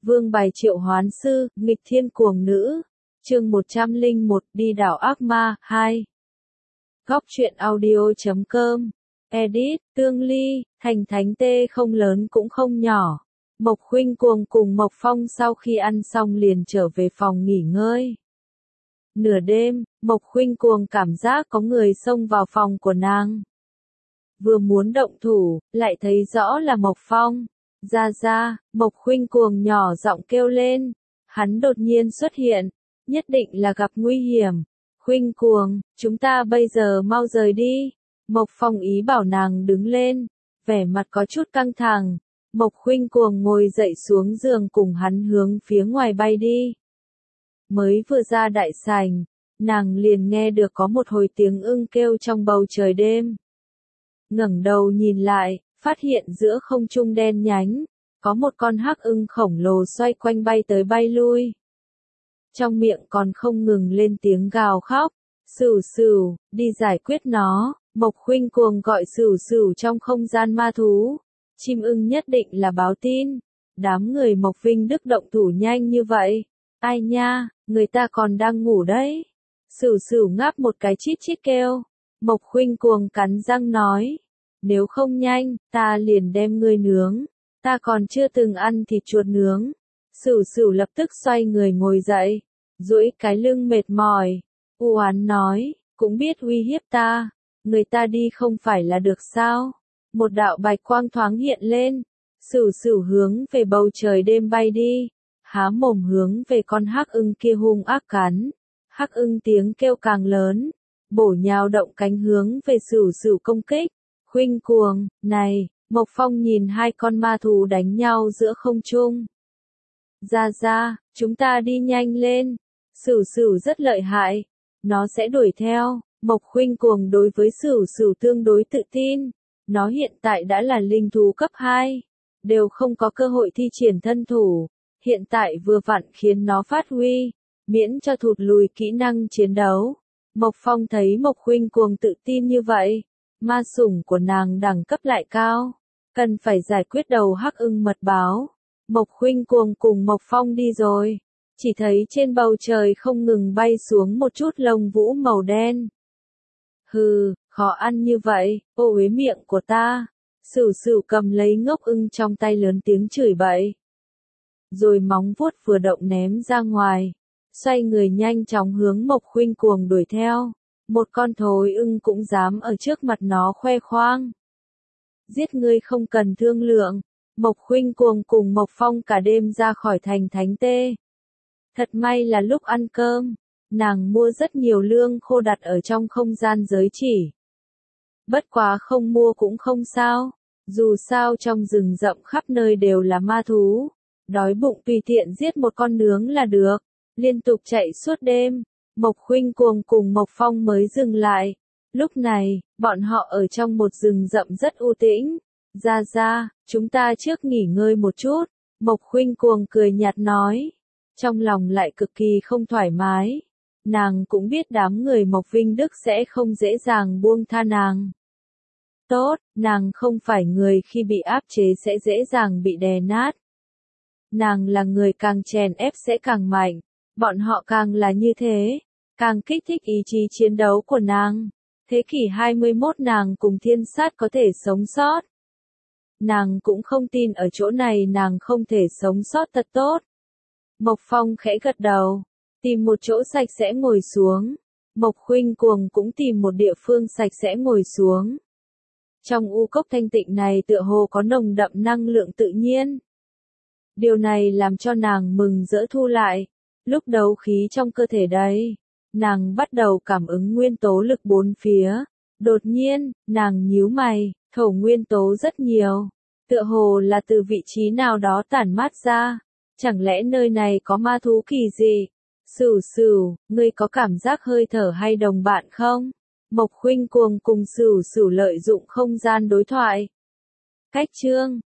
Vương bài triệu hoán sư, nghịch thiên cuồng nữ. Chương 101, đi đảo ác ma, 2. Góc truyện audio.com. Edit, Tương Ly, thành thánh tê không lớn cũng không nhỏ. Mộc Khuynh Cuồng cùng Mộc Phong sau khi ăn xong liền trở về phòng nghỉ ngơi. Nửa đêm, Mộc Khuynh Cuồng cảm giác có người xông vào phòng của nàng. Vừa muốn động thủ, lại thấy rõ là Mộc Phong. Ra, Mộc Khuynh Cuồng nhỏ giọng kêu lên. Hắn đột nhiên xuất hiện, nhất định là gặp nguy hiểm. Khuynh Cuồng, chúng ta bây giờ mau rời đi. Mộc Phong ý bảo nàng đứng lên, vẻ mặt có chút căng thẳng. Mộc Khuynh Cuồng ngồi dậy xuống giường cùng hắn hướng phía ngoài bay đi. Mới vừa ra đại sảnh, nàng liền nghe được có một hồi tiếng ưng kêu trong bầu trời đêm. Ngẩng đầu nhìn lại, phát hiện giữa không trung đen nhánh, có một con hắc ưng khổng lồ xoay quanh bay tới bay lui. Trong miệng còn không ngừng lên tiếng gào khóc, Sửu Sửu, đi giải quyết nó. Mộc Khuynh Cuồng gọi Sửu Sửu trong không gian ma thú. Chim ưng nhất định là báo tin. Đám người Mộc Vinh Đức động thủ nhanh như vậy. Ai nha, người ta còn đang ngủ đấy. Sửu Sửu ngáp một cái chít chít kêu. Mộc Khuynh Cuồng cắn răng nói. Nếu không nhanh, ta liền đem ngươi nướng. Ta còn chưa từng ăn thịt chuột nướng. Sửu Sửu lập tức xoay người ngồi dậy. Duỗi cái lưng mệt mỏi. U oán nói, cũng biết uy hiếp ta. Người ta đi không phải là được sao? Một đạo bạch quang thoáng hiện lên. Sửu Sửu hướng về bầu trời đêm bay đi. Há mồm hướng về con hắc ưng kia hung ác cắn. Hắc ưng tiếng kêu càng lớn. Bổ nhào động cánh hướng về Sửu Sửu công kích. Khuynh Cuồng, này, Mộc Phong nhìn hai con ma thú đánh nhau giữa không trung. Ra, chúng ta đi nhanh lên. Sửu Sửu rất lợi hại. Nó sẽ đuổi theo. Mộc Khuynh Cuồng đối với Sửu Sửu tương đối tự tin. Nó hiện tại đã là linh thú cấp 2. Đều không có cơ hội thi triển thân thủ. Hiện tại vừa vặn khiến nó phát huy. Miễn cho thụt lùi kỹ năng chiến đấu. Mộc Phong thấy Mộc Khuynh Cuồng tự tin như vậy. Ma sủng của nàng đẳng cấp lại cao. Cần phải giải quyết đầu hắc ưng mật báo. Mộc Khuynh Cuồng cùng Mộc Phong đi rồi. Chỉ thấy trên bầu trời không ngừng bay xuống một chút lông vũ màu đen. Hừ, khó ăn như vậy, ô uế miệng của ta. Sửu Sửu cầm lấy ngốc ưng trong tay lớn tiếng chửi bậy. Rồi móng vuốt vừa động ném ra ngoài. Xoay người nhanh chóng hướng Mộc Khuynh Cuồng đuổi theo. Một con thối ưng cũng dám ở trước mặt nó khoe khoang. Giết ngươi không cần thương lượng. Mộc Khuynh Cuồng cùng Mộc Phong cả đêm ra khỏi thành thánh tê. Thật may là lúc ăn cơm, nàng mua rất nhiều lương khô đặt ở trong không gian giới chỉ. Bất quá không mua cũng không sao, dù sao trong rừng rậm khắp nơi đều là ma thú. Đói bụng tùy tiện giết một con nướng là được, liên tục chạy suốt đêm. Mộc Khuynh Cuồng cùng Mộc Phong mới dừng lại. Lúc này, bọn họ ở trong một rừng rậm rất u tĩnh. Ra, chúng ta trước nghỉ ngơi một chút. Mộc Khuynh Cuồng cười nhạt nói. Trong lòng lại cực kỳ không thoải mái. Nàng cũng biết đám người Mộc Vinh Đức sẽ không dễ dàng buông tha nàng. Tốt, nàng không phải người khi bị áp chế sẽ dễ dàng bị đè nát. Nàng là người càng chèn ép sẽ càng mạnh. Bọn họ càng là như thế, càng kích thích ý chí chiến đấu của nàng. Thế kỷ 21 nàng cùng thiên sát có thể sống sót. Nàng cũng không tin ở chỗ này nàng không thể sống sót thật tốt. Mộc Phong khẽ gật đầu, tìm một chỗ sạch sẽ ngồi xuống. Mộc Khuynh Cuồng cũng tìm một địa phương sạch sẽ ngồi xuống. Trong u cốc thanh tịnh này tựa hồ có nồng đậm năng lượng tự nhiên. Điều này làm cho nàng mừng rỡ thu lại. Lúc đấu khí trong cơ thể đây, nàng bắt đầu cảm ứng nguyên tố lực bốn phía. Đột nhiên, nàng nhíu mày, thổ nguyên tố rất nhiều. Tựa hồ là từ vị trí nào đó tản mát ra. Chẳng lẽ nơi này có ma thú kỳ gì? Sửu Sửu, ngươi có cảm giác hơi thở hay đồng bạn không? Mộc Khuynh Cuồng cùng Sửu Sửu lợi dụng không gian đối thoại. Cách chương